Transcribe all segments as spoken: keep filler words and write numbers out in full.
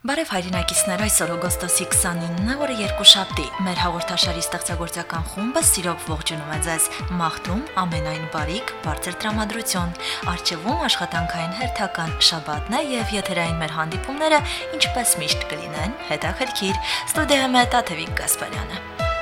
Բարև հայրենակիցներ, այսօր օգոստոսի քսանինն է, որը երկուշաբթի։ Մեր հաղորդաշարի ստեղծագործական խումբը սիրով ողջունում է ձեզ, մաղթում ամենայն բարիք, բարձր տրամադրություն։ Առջևում աշխատանքային հերթական շաբաթն է եւ եթերային մեր հանդիպումները ինչպես միշտ կլինեն, հետաքրքիր։ Ստուդիայում է Տաթևիկ Գասպարյանը։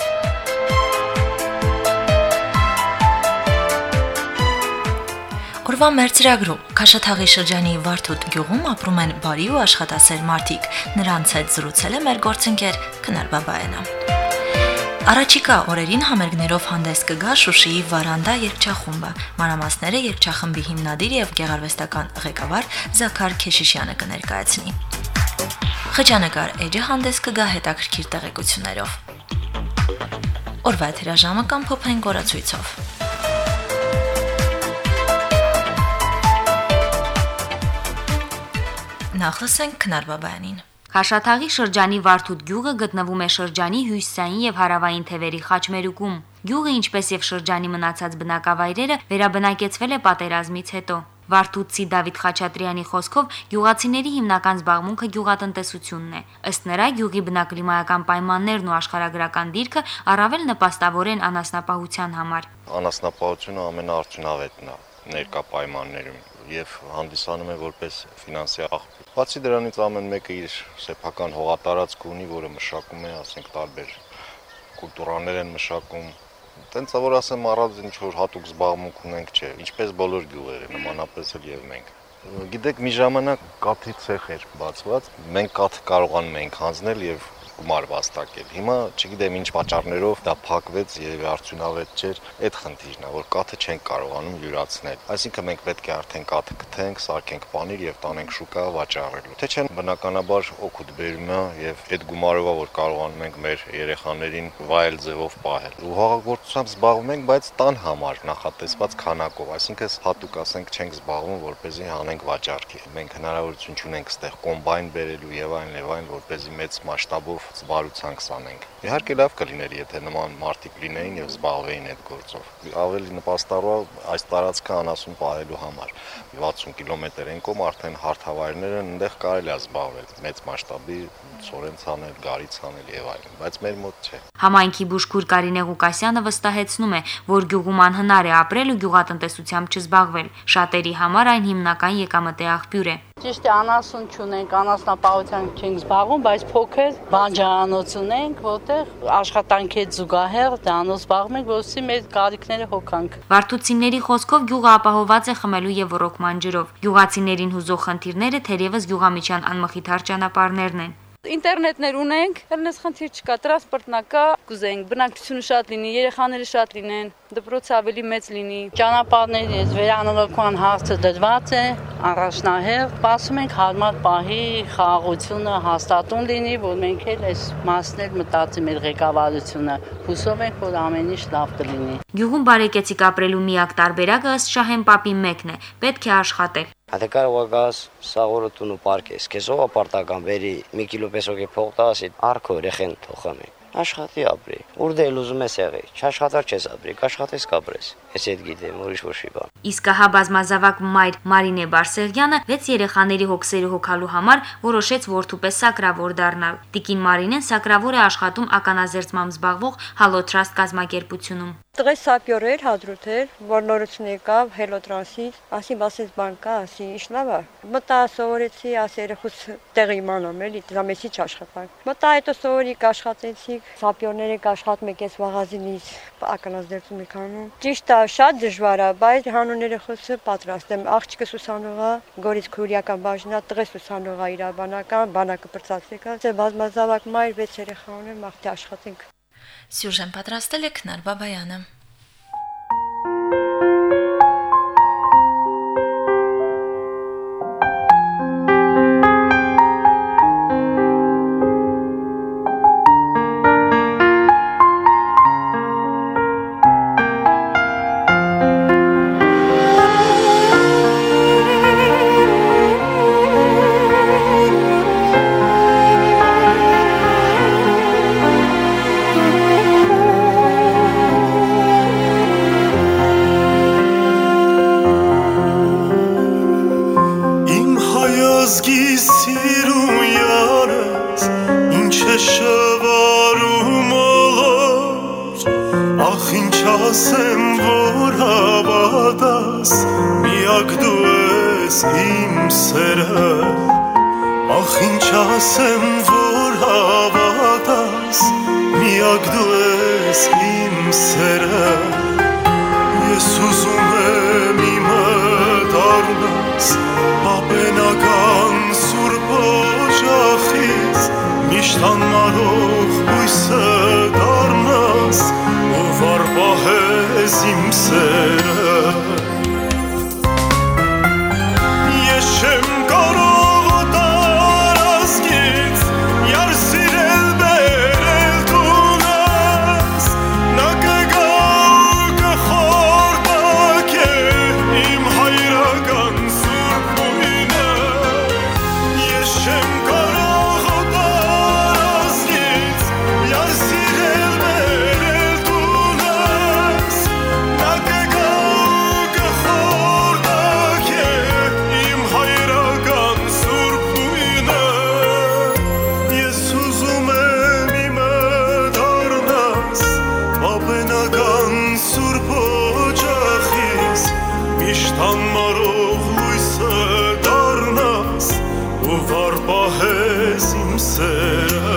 Օրվա մեր ծրագրում Քաշաթաղի շրջանի Վարդուտ գյուղում ապրում են բարի ու աշխատասեր մարդիկ։ Նրանց հետ զրուցել է մեր գործընկեր Քնար Բաբայանը։ Առաջիկա օրերին համերգներով հանդես կգա Շուշիի Վարանդա երգչախումբը։ Մանրամասները երգչախմբի հիմնադիր եւ գեղարվեստական ղեկավար Զաքար Քեշիշյանը կներկայացնի։ Խճանկար էջը հանդես կգա հետաքրքիր տեղեկություններով։ Օրվա հրաժամը կամ փոփեն գորացույցով։ Նախ լսենք Քնար Բաբայանին։ Քաշաթաղի շրջանի Վարդուտ գյուղը գտնվում է շրջանի հյուսիսային եւ հարավային թևերի խաչմերուկում։ Գյուղը, ինչպես եւ շրջանի մնացած բնակավայրերը, վերաբնակեցվել է պատերազմից հետո։ Վարդուտցի Դավիթ Խաչատրյանի խոսքով գյուղացիների հիմնական զբաղմունքը գյուղատնտեսությունն է։ Ըստ նրա, գյուղի բնակլիմայական պայմաններն ու աշխարհագրական դիրքը առավել նպաստավոր են անասնապահության համար։ Անասնապահությունը ամենաարդյունավետն է ներկա պայմաններում եւ հանդիսանում է որպես ֆինանսիա աղբյուր։ Բացի դրանից ամեն մեկը իր սեփական հողատարածք ունի, որը մշակում է, ասենք, տարբեր կուլտուրաներ են մշակում։ Տենց որ ասեմ, առանց ինչ որ հատուկ զբաղմունք ունենք, չէ, ինչպես բոլոր գյուղերը, նմանապես էլ եւ մենք։ Գիտեք, մի ժամանակ կաթի ցեխ էր բացված, մենք կաթ կարողանում ենք հանձնել եւ գումար վաստակել։ Հիմա չգիտեմ ինչ պատճառներով դա փակվեց եւ արդյունավետ չէր։ Այդ խնդիրն է, որ կաթը չենք կարողանում յուրացնել։ Այսինքն մենք պետք է արդեն կաթը գթենք, սարքենք պանիր եւ տանենք շուկա վաճառելու։ Թե չէ, բնականաբար օգուտ բերում է եւ այդ գումարով է, որ կարողանում ենք մեր երեխաներին վայել ձևով պահել։ Ու հողագործությամբ զբաղվում ենք, բայց տան համար նախատեսված քանակով, այսինքն հատուկ ասենք չենք զբաղվում, որպեսզի հանենք վաճառքի։ Մենք հնարավորություն չունենք այստեղ կոմբայն բերելու եւ այլն եւ այլն, որպեսզի մեծ մասշտաբով զբաղեցանք սանենք։ Իհարկե լավ կլիներ, եթե նման մարդիկ լինեին եւ զբաղվեին այդ գործով։ Ավելի նպաստավոր այս տարածքը անասուն պահելու համար։ վաթսուն կիլոմետր են կողմ արդեն հարթավայրներ են, այնտեղ կարելի է զբաղվել մեծ մասշտաբի ծորեն ցանել, գարի ցանել եւ այլն, բայց մեր մոտ չէ։ Համայնքի բուժքույր Կարինե Ղուկասյանը վստահեցնում է, որ գյուղում անհնար է ապրել ու գյուղատնտեսությամբ չզբաղվել։ Շատերի համար այն հիմնական եկամտի աղբյուր է։ Ճիշտ է, անասուն չունենք, անասնապահությամբ չենք զբաղվում, բայց փոքր բանջարանոց ունենք, որտեղ աշխատանքի հետ զուգահեռ դրանով զբաղվում ենք, որովհետեւ մեր կարիքները հոգանք։ Վարդուտցիների խոսքով գյուղը ապահովված է խմելու եւ ռոռոկման ջրով։ Գյուղացիներին հուզող խնդիրները թերևս գյուղամիջյան անմխիթար ճանապարհներն են։ Ինտերնետներ ունենք, հերնես խնդիր չկա, տրանսպորտն կա, կուզենք, բնակչությունը շատ լինի, երեխաները շատ լինեն, դպրոցը ավելի մեծ լինի, ճանապարհների վերանորոգման հարցը դրված է, առաջնահերթ, սպասում ենք հարմար պահի խաղաղությունը հաստատուն լինի, որ մենք էլ այս մասն էլ մտածի մեր ղեկավարությունը, հուսով ենք, որ ամեն ինչ լավ կլինի։ Գյուղում բարեկեցիկ ապրելու միակ տարբերակը ըստ Շահեն պապի մեկն է՝ պետք է աշխատել։ Հատե կարող գաս սաղորոտուն ու պարկես, կեսով ապարտական բերի մի կիլո պեսոք է փող տասի, արքո երեխեն թողամի։ Աշխատի ապրի։ Ուրդե էլ ուզում ես եղի, չաշխատար չես ապրի, կաշխատես կապրես։ Ես այդ գիտեմ, ուրիշ ոչի բան։ Իսկ ահա բազմազավակ մայր Մարինե Բարսեղյանը վեց երեխաների հոգսերը հոգալու համար որոշեց որդուպես սակրավոր դառնալ։ Տիկին Մարինեն սակրավոր է աշխատում ականազերծմամբ զբաղվող Halo Trust կազմակերպությունում։ Տղես սապյոր էր, հադրութ էր, որ նորություն եկավ Հելոտրասից, ասի բասես բան կա, ասի ինչ լավ է։ Մտա սովորեցի, ասի երեխուս տեղի իմանամ էլի, դրա մեջի չաշխատանք։ Մտա հետո սովորիկ աշխատեցիք, սապյորները կաշխատում եք այս վաղազինից ականազերծում եք անում։ Ճիշտ է, շատ դժվար է, բայց հանուն երեխուսը պատրաստ եմ։ Աղջիկս ուսանող է, Գորիս քուրիական բաժնա, տղես ուսանող է իրավաբանական, բանակը պրծացեք, ասե բազմազավակ մայր վեց երեխա ունեմ, աղթի աշխատենք։ Սյուժեն պատրաստել է Քնար Բաբայանը։ Ազգի սիրուն յարը շվարում ոլոր ախ ինչ ասեմ որ հավատաս միակ դու ես իմ սերը ախ ինչ ասեմ որ հավատաս միակ դու ես իմ սերը ես ուզում եմ իմը դառնաս ապենական սուրբ օջախից միշտ անմարող հույսը դառնաս ով արպահես իմ սերը ես չեմ կարող տարազգից յար սիրել բերել տունս նա կգա կխորդակ է իմ հայրական սուրբ բույնը ես չեմ կարող տարազգից յար սիրել բերել տունս նա կգա կխորդակ է իմ հայրական սուրբ բույնը ես ուզում եմ իմը դառնաս ապենական սուրբ օջախից միշտ անմարող լույսը դառնաս ով արպահես իմ սերը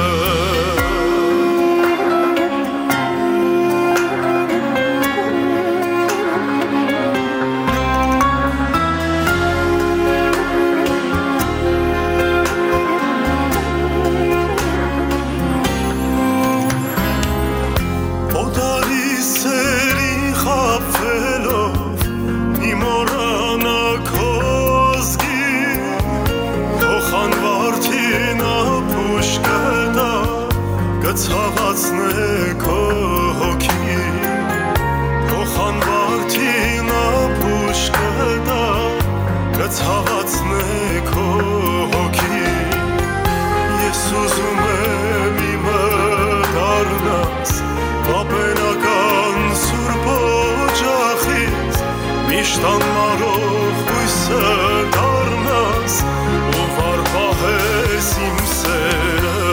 Օդարի սերի խապվելով իմ օրանա քոզգի Քոխան վարդին ապուշ կտա կցավացնե քո հոգի Քոխան վարդին ապուշ կտա կցավացնե քո հոգի Ես ուզում եմ իմը դառնաս ապենական սուրբ օջախից միշտ անմարող հույսը դառնաս ով արպահես իմ սերը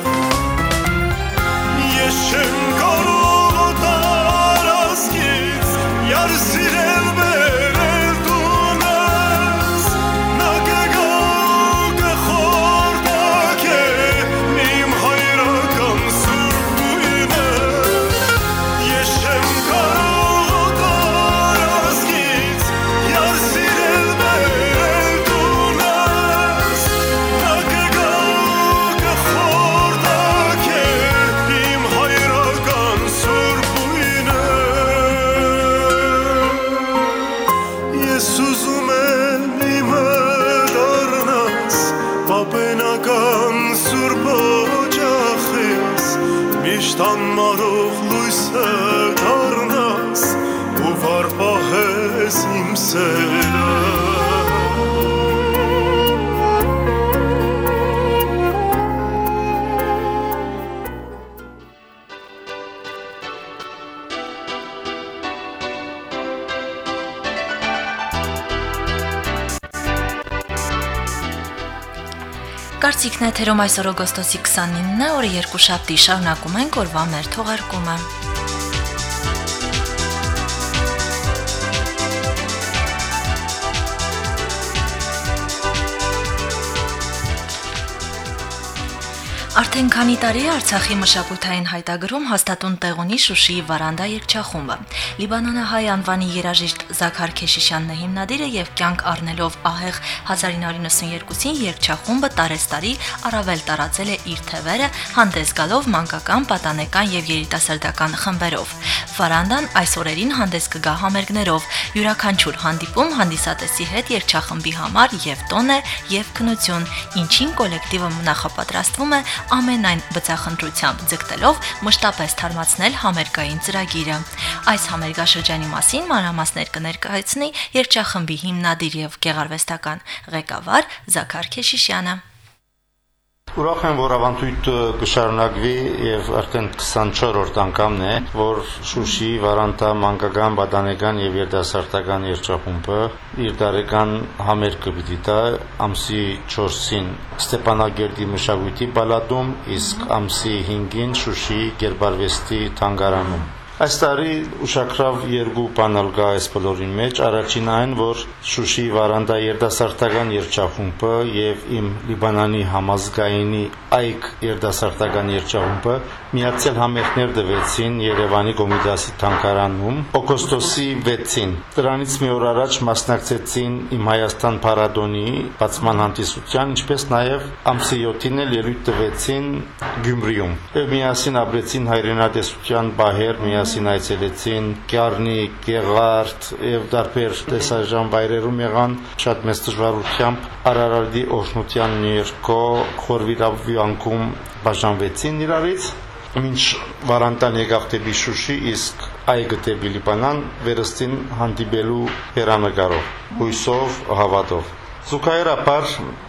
ես չեմ կարող տարազգից յար սիրել բերել տունս նա կգա կխորդակ է իմ հայրական սուրբ բույնը ես չեմ կարող տարազգից յար սիրել բերել տունս նա կգա կխորդակ է իմ հայրական սուրբ բույնը ես ուզում եմ իմը դառնաս ապենական սուրբ օջախից միշտ անմարող լույսը դառնաս ով արպահես իմ սերը Կարծիքն եթերում այսօր օգոստոսի քսանինն է, օրը երկուշաբթի, շարունակում ենք օրվա մեր թողարկումը։ Արդեն քանի տարի է Արցախի մշակութային հայտագրում հաստատուն տեղ ունի Շուշիի Վարանդա երգչախումբը։ Լիբանանահայ անվանի երաժիշտ Զաքար Քեշիշյանն է հիմնադիրը եւ կյանք առնելով ահեղ հազար ինը հարյուր նվսյոթին երգչախումբը տարեստարի առավել տարածել է իր թևերը, հանդես գալով մանկական, պատանեկան եւ երիտասարդական խմբերով։ Վարանդան այս օրերին հանդես կգա համերգներով, յուրաքանչյուր հանդիպում հանդիսատեսի հետ երգչախմբի համար եւ տոն է եւ քնություն, ինչին կոլեկտիվը նախապատրաստվում է ամենայն բծախնդրությամբ ձգտելով մշտապես թարմացնել համերգային ծրագիրը։ Այս համերգաշրջանի մասին մանրամասներ կներկայացնի երգչախմբի հիմնադիր եւ գեղարվեստական ղեկավար Զաքար Քեշիշյանը։ Ուրախ եմ, որ ավանդույթը կշարունակվի եւ արդեն քսանչորրորդ անգամն է, որ Շուշիի Վարանտա մանկական, բադանեկան եւ երիտասարդական երգչախումբը իր տարեկան համերգը պիտի տա ամսի չորսին Ստեփանագերդի մշակույթի պալատում, իսկ ամսի հինգին Շուշիի Գերբարվեստի թանգարանում։ Այս տարի ուշագրավ երկու բան կա այս բոլորին մեջ, առաջին այն, որ Շուշիի Վարանտա երիտասարդական երգչախումբը եւ իմ Լիբանանի համազգայինի այգ երիտասարդական երգչախումբը միացյալ համերգներ տվեցին Երևանի Կոմիտասի թանգարանում օգոստոսի վեցին։ Դրանից մի օր առաջ մասնակցեցին Իմ Հայաստան փառատոնի բացման հանդիսության, ինչպես նաեւ ամսի յոթին էլ ելույթ տվեցին Գյումրիում։ Եվ միասին ապրեցին հայրենատեսության բահեր, միասին այցելեցին Կյարնի, Գեղարդ եւ դարբեր տեսարժան վայրերում եղան շատ մեծ դժվարությամբ Արարատի օրհնության ներքո խորվիրավի անկում բաժանվեցին իրարից, մինչ Վարանտան եկավ դեպի Շուշի, իսկ այգը դեպի Լիբանան վերստին հանդիպելու հեռանկարով, հույսով, հավատով։ Զուգահեռաբար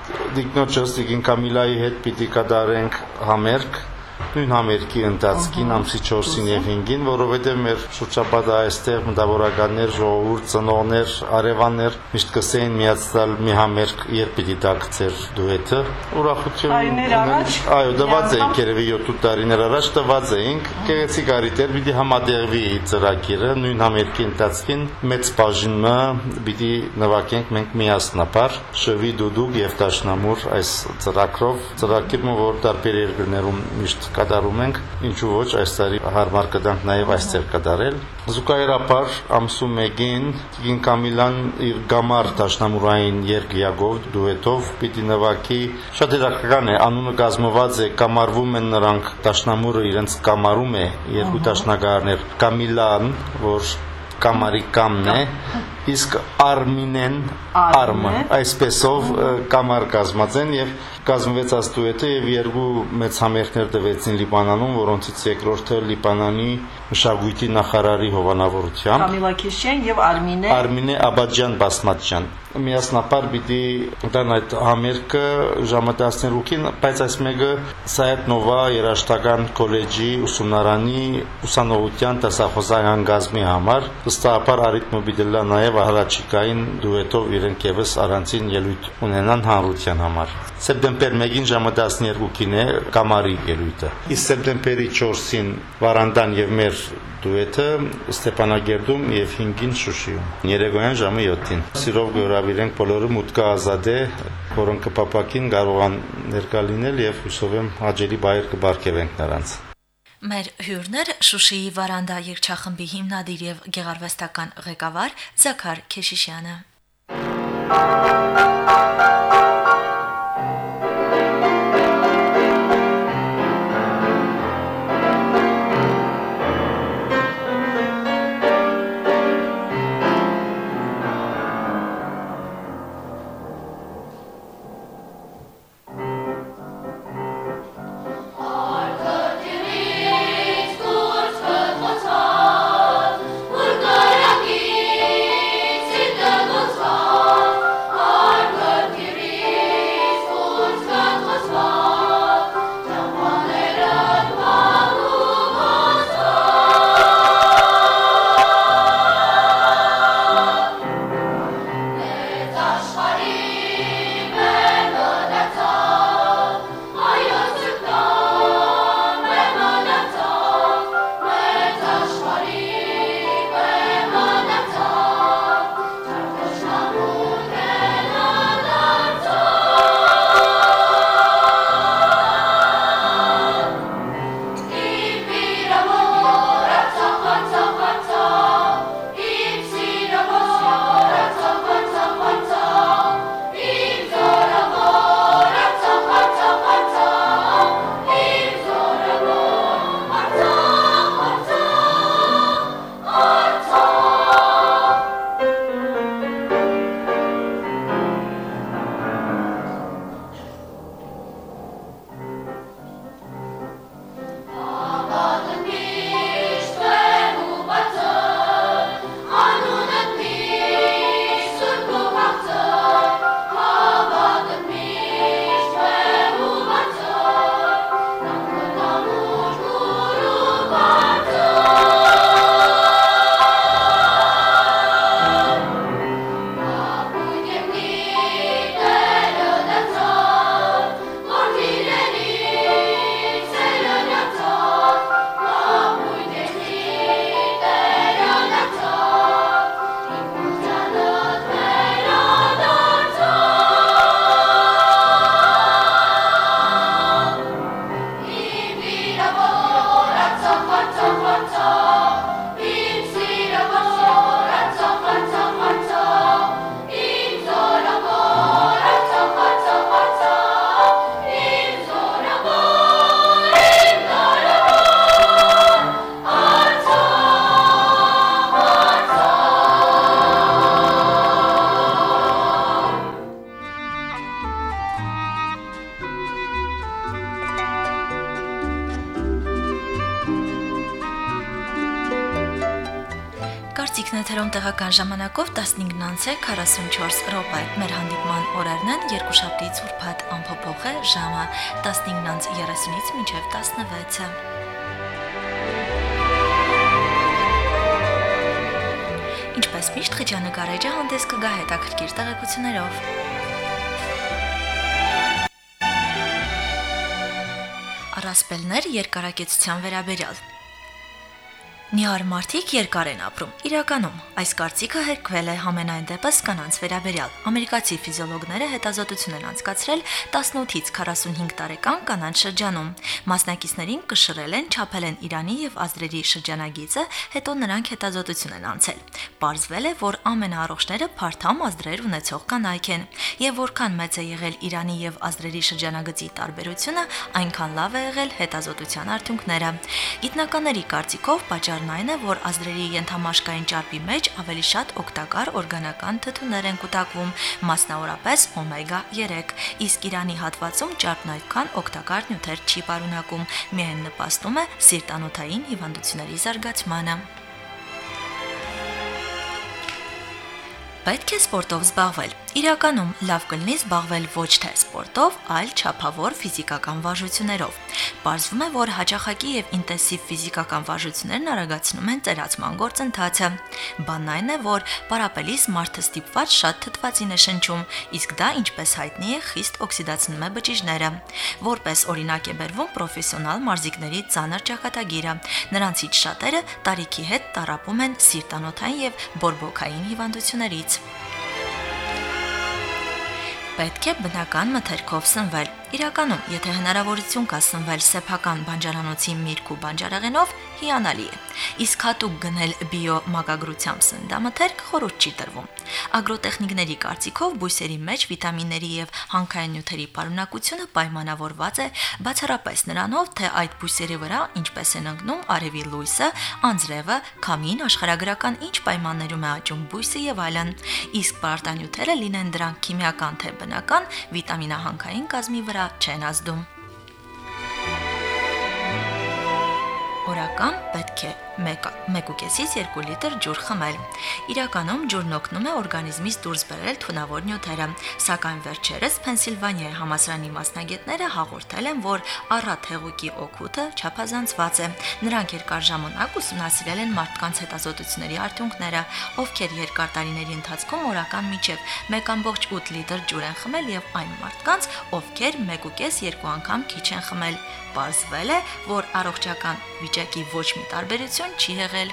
դիկնոջս Տիկին Կամիլայի հետ պիտի կատարենք համերգ, նույն համերգի ընթացքին ամսի չորսին եւ հինգին, որովհետեւ մեր շրջապատը այստեղ մտավորականներ, ժողովուրդ, ծնողներ, արևաններ միշտ կսեին միացալ մի համերգ, երբ պիտի դակցեր դուետը։ Ուրախություն ունենք։ Այո, դված էինք երևի յոթ տարիներ առաջ դված էինք, գեղեցիկ արիտեր պիտի համատեղվի ծրագիրը, նույն համերգի ընթացքին մեծ բաժինը պիտի նվագենք մենք միասնաբար, շվի դուդուկ եւ դաշնամուր այս ծրագրով, ծրագիրը, որ տարբեր երկրներում միշտ կատարում ենք, ինչու ոչ այս տարի հարմար կդանք նաև այստեղ կատարել։ Զուգահեռաբար ամսու մեկին Տիկին Կամիլան իր գամար դաշնամուրային երգիագով դուետով պիտի նվագի, շատ հետաքրքրական է, անունը կազմված է, կամարվում են նրանք, դաշնամուրը իրենց կամարում է, երկու դաշնագարներ, Կամիլան, որ կամարի կամն է, իսկ Արմինեն արմը, այսպեսով կամար կազմած են եւ կազմվեց այս դուետը եւ երկու մեծ համերգներ տվեցին Լիբանանում, որոնցից երկրորդը Լիբանանի մշակույթի նախարարի հովանավորությամբ Կամիլա Քեշյան եւ Արմինե Արմինե Աբաջյան Բասմատյան միասնապար պիտի դան այդ համերգը ժամը տասներկուին, բայց այս մեկը Սայեդ Նովա երաժշտական քոլեջի ուսումնարանի ուսանողության դասախոսական գազմի համար վստահաբար արիթմը պիտի լա նաեւ առաջիկային դուետով իրենք եւս առանցին ելույթ ունենան հանրության համար։ Սեպտեմբեր մեկին ժամը տասներկուին է կամարի ելույթը։ Իսկ սեպտեմբերի չորսին Վարանդան եւ մեր դուետը Ստեփանագերդում եւ հինգին Շուշիում։ Երեկոյան ժամը յոթին։ Սիրով գորավիրենք բոլորը մուտքը ազատ է, որոնք կպապակին կարողան ներկա լինել եւ հուսով եմ հաջելի բայր կբարգեւենք նրանց։ Մեր հյուրներ Շուշիի Վարանդա երգչախմբի հիմնադիր եւ գեղարվեստական ղեկավար Զաքար Քեշիշյանը։ Արգ Ինքնաթերոմ տեղական ժամանակով տասնինգ քառասունչորս րոպե։ Մեր հանդիպման օրերն են երկուշաբթի ցուրտ ամփոփող է ժամը տասնինգ երեսունից մինչև տասնվեցը։ Ինչպես միշտ խճանկարեջը հանդես կգա հետաքրքիր տեղեկություններով։ Առասպելներ երկարակեցության վերաբերյալ։ Նիհար մարդիկ երկար են ապրում։ Իրականում այս կարծիքը հերկվել է համենայն դեպս կանանց վերաբերյալ։ Ամերիկացի ֆիզիոլոգները հետազոտություն են անցկացրել տասնութից քառասունհինգ տարեկան կանանց շրջանում։ Մասնակիցներին կշռել են, չափել են Իրանի եւ Ազդրերի շրջանագիծը, հետո նրանք հետազոտություն են անցել։ Պարզվել է, որ ամենաառողջները փարթամ ազդրեր ունեցող կանայք են, եւ որքան մեծ է եղել Իրանի եւ Ազդրերի շրջանագծի տարբերությունը, այնքան լավ է եղել հետազոտության արդյունքները։ Գիտնականների կարծիքով պատճառն այն է, որ ազդրերի ենթամաշկային ճարպի մեջ ավելի շատ օգտակար օրգանական թթուներ են կուտակվում, մասնավորապես օմեգա երեք, իսկ Իրանի հատվածում ճարպն այդքան օգտակար նյութեր չի պարունակում, միայն նպաստում է սիրտանոթային հիվանդությունների զարգացմանը։ Պետք է սպորտով զբաղվել։ Իրականում լավ կլինի զբաղվել ոչ թե սպորտով, այլ չափավոր ֆիզիկական վարժություններով։ Պարզվում է, որ հաճախակի եւ ինտենսիվ ֆիզիկական վարժություններն արագացնում են ծերացման գործընթացը։ Բանն այն է, որ պարապելիս մարդը ստիպված շատ թթվածին է շնչում, իսկ դա, ինչպես հայտնի է, խիստ օքսիդացնում է բջիջները։ Որպես օրինակ է բերվում պրոֆեսիոնալ մարզիկների ծանր ճակատագիրը։ Նրանցից շատերը տարիքի հետ տառապում են սիրտանոթային եւ բորբոքային հիվանդություններից։ Պետք է բնական մթերքով սնվել։ Իրականում, եթե հնարավորություն կա սնվել սեփական բանջարանոցի միրգ ու բանջարեղենով, հիանալի է։ Իսկ հատուկ գնել բիո մակագրությամբ սննդամթերք խորհուրդ չի տրվում։ Ագրոտեխնիկների կարծիքով բույսերի մեջ վիտամինների եւ հանքային նյութերի պարունակությունը պայմանավորված է բացառապես նրանով, թե այդ բույսերի վրա ինչպես են ընկնում արևի լույսը, անձրևը, քամին, աշխարհագրական ինչ պայմաններում է աճում բույսը եւ այլն։ Իսկ պարտանյութերը լինեն դրանք քիմիական թե բնական, վիտամինահանքային կազմի վրա չեն ազդում։ Օրական պետք է մեկ ու կեսից երկու լիտր ջուր խմել։ Իրականում ջուրն օգնում է օրգանիզմից դուրս բերել թունավոր նյութերը, սակայն վերջերս Փենսիլվանիայի համալսարանի մասնագետները հաղորդել են, որ առատ հեղուկի օգուտը չափազանցված է։ Նրանք երկար ժամանակ ուսումնասիրել են մարդկանց հետազոտությունների արդյունքները, ովքեր երկար տարիների ընթացքում օրական միջև մեկ կόμ ութ լիտր ջուր են խմել եւ այն մարդկանց, ովքեր մեկ ու կես երկու անգամ քիչ են խմել։ Պարզվել է, որ առողջական վիճակի ոչ մի տարբերություն չի եղել։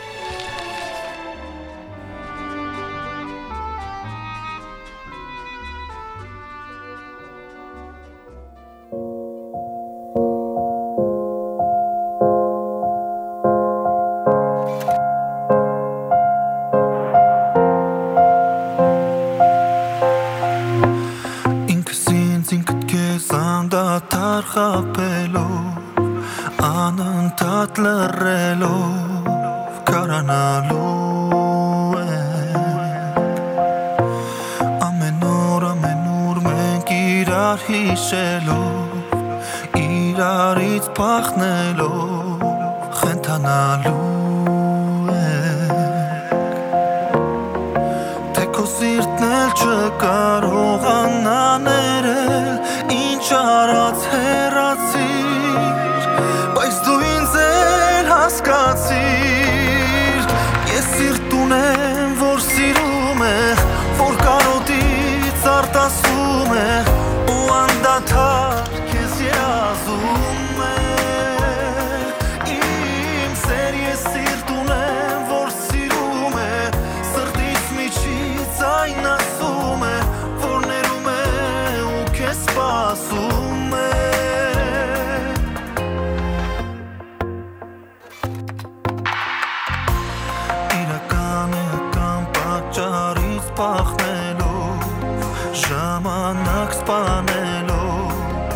Ինքս ինձ ինքդ քեզ անդադար խաբելով, անընդհատ լռելով կարանալու է։ Ամեն օր, ամեն օր մենք իրար հիշելով, իրարից փախնելով խենթանալու է։ Թե քո սիրտն էլ չկարողանա ներել, ինչ արած հեռացիր, բայց դու ինձ էլ հասկացիր։ Ես սիրտ ունեմ, որ սիրում է, որ կարոտից արտասում է, ու անդադար քեզ երազում է։ Իմ սեր ես սիրտ ունեմ, որ սիրում է, սրտից միջից այն ասում է, որ ներում է ու քեզ սպասում է։ Փախնելով, ժամանակ սպանելով,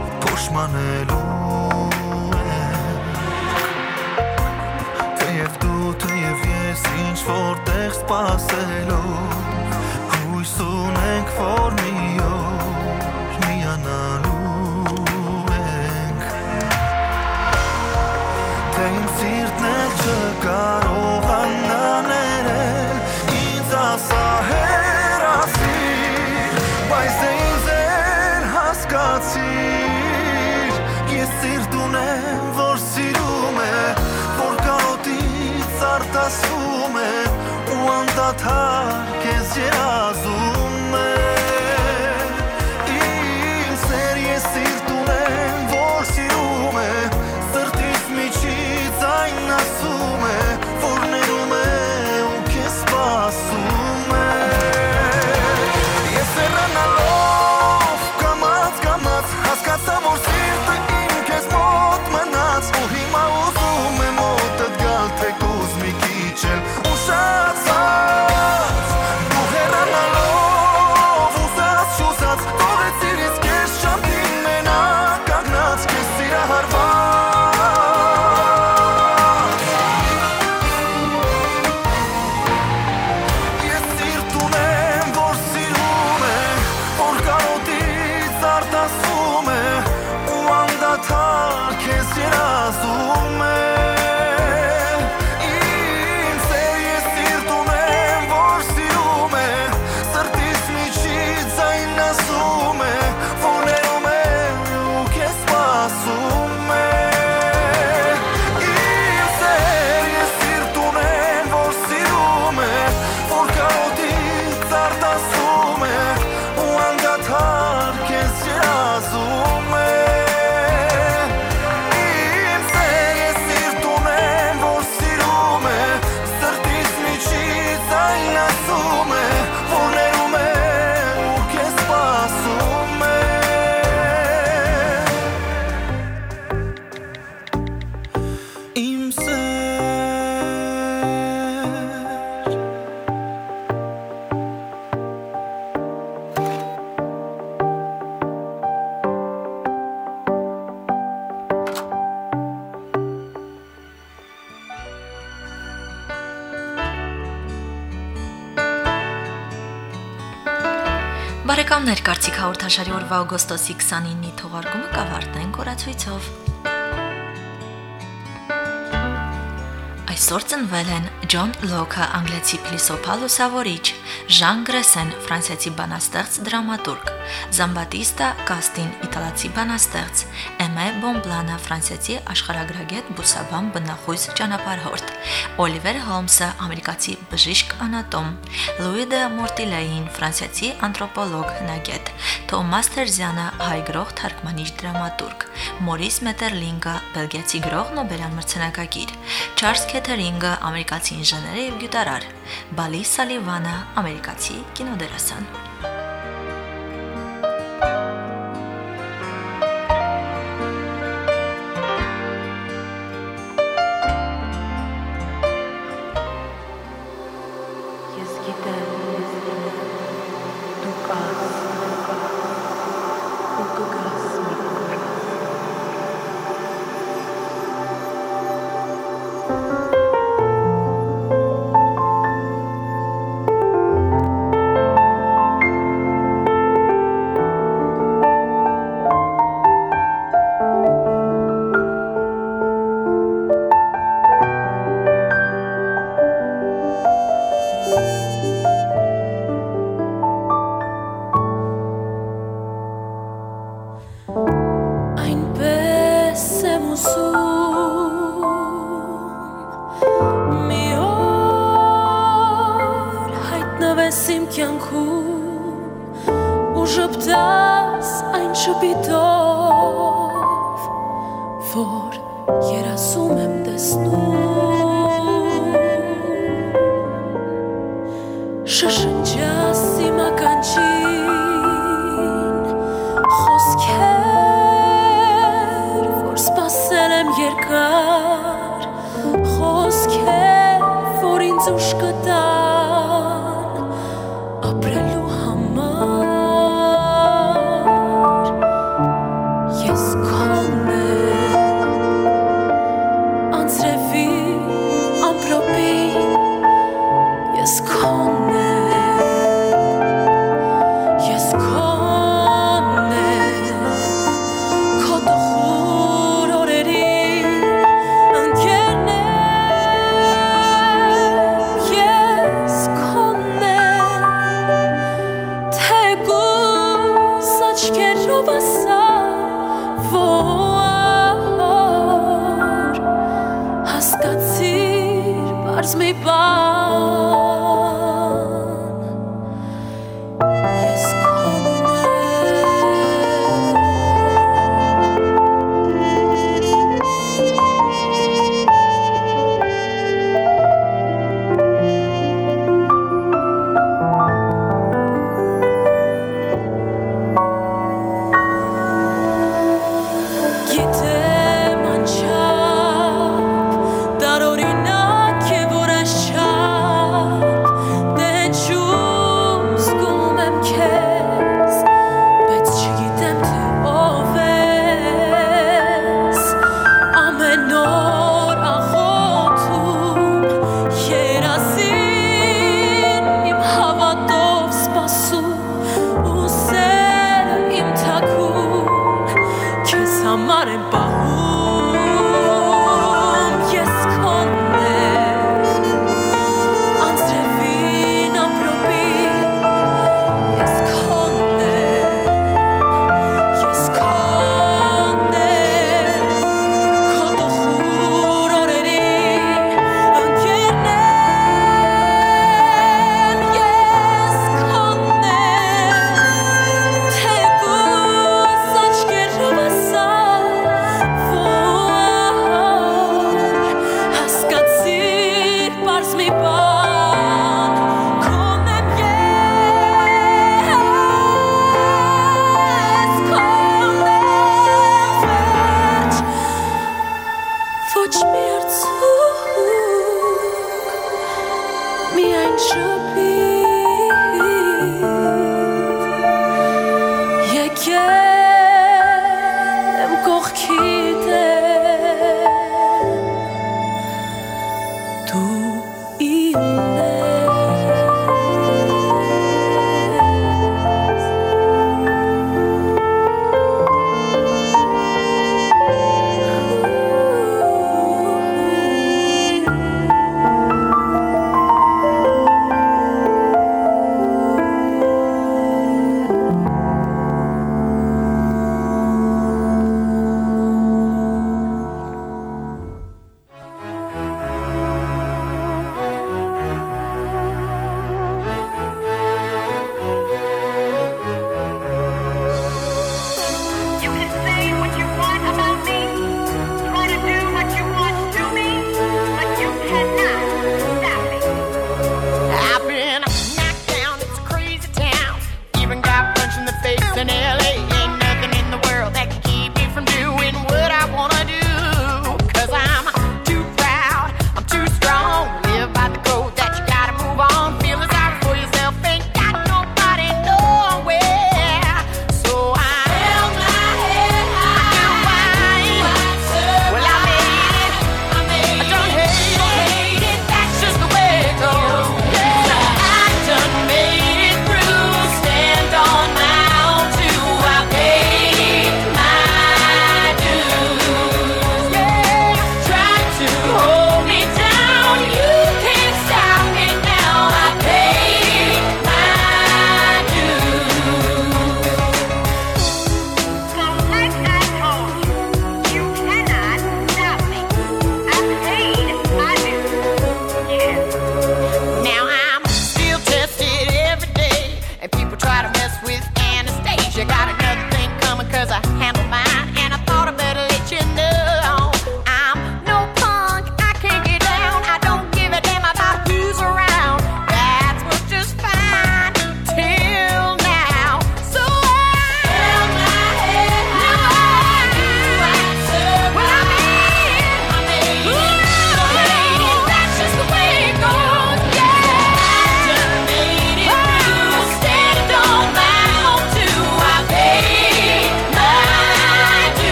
փոշմանելու ենք։ Թեև դու, թեև ես ինչ-որ տեղ սպասելով, հույս ունենք, որ մի օր միանալու ենք։ Թե իմ սիրտն էլ չկարողանա ներել, մնացիր Ես սիրտ ունեմ, որ սիրում է Որ կարոտից արտասվում է Ու անդադար քեզ երազում է Իմ սեր ես սիրտ ունեմ, որ սիրում է Սրտից միջից այն ասում է Որ ներում է ու քեզ սպասում է Ես սերանալով կամաց կամաց Հասկացա, որ սիրտը իմ քեզ մոտ մնաց Ու հիմա ուզում եմ մոտդ գալ թեկուզ մի քիչ էլ ուշացած Դու հեռանալով ուզած շուզած Թողեցիր ես քեզ շամփին մենակ կանգնած Քեզ սիրահարված Ես սիրտ ունեմ, որ սիրում է Որ կարոտից արտասվում է Ու անդադար քեզ երազում է Իմ սեր ես սիրտ ունեմ, որ սիրում է Սրտից միջից այն ասում է Որ ներում է ու քեզ սպասում է Իմ սեր ես սիրտ ունեմ, որ սիրում է Որ կարոտից արտասվում է Ու անդադար քեզ երազում է Իմ սեր ես սիրտ ունեմ, որ սիրում է Սրտից միջից այն ասում է Որ ներում է ու քեզ սպասում է Իմ սեր Բարեկամներ, Կարծիք հաղորդաշարի օրվա օգոստոսի քսանինի թողարկումը կավարտենք օրացույցով։ Այսօր ծնվել են Ջոն Լոքը, անգլիացի փիլիսոփա լուսավորիչ, Ժան Գրեսեն, ֆրանսիացի բանաստեղծ, դրամատուրգ, Զամբատիստա Կաստին, իտալացի բանաստեղծ, Էմե Բոնբլանը, ֆրանսիացի աշխարհագրագետ, բուսաբան, բնախույս, ճանապարհորդ, Օլիվեր Հոլմսը, ամերիկացի բժիշկ, անատոմ, Լուի դե Մորտիլեին, ֆրանսիացի անթրոպոլոգ, հնագետ, Թոմաս Թերզյանը, հայ գրող, թարգմանիչ, դրամատուրգ, Մորիս Մետերլինգը, բելգիացի գրող, Նոբելյան մրցանակակիր, Չարլզ Քեթերինգը, ամերիկացի ինժեներ եւ գյուտարար, Բալի Սալիվանը, ամերիկացի կինոդերասան։ Aşk robasa համար եմ պահում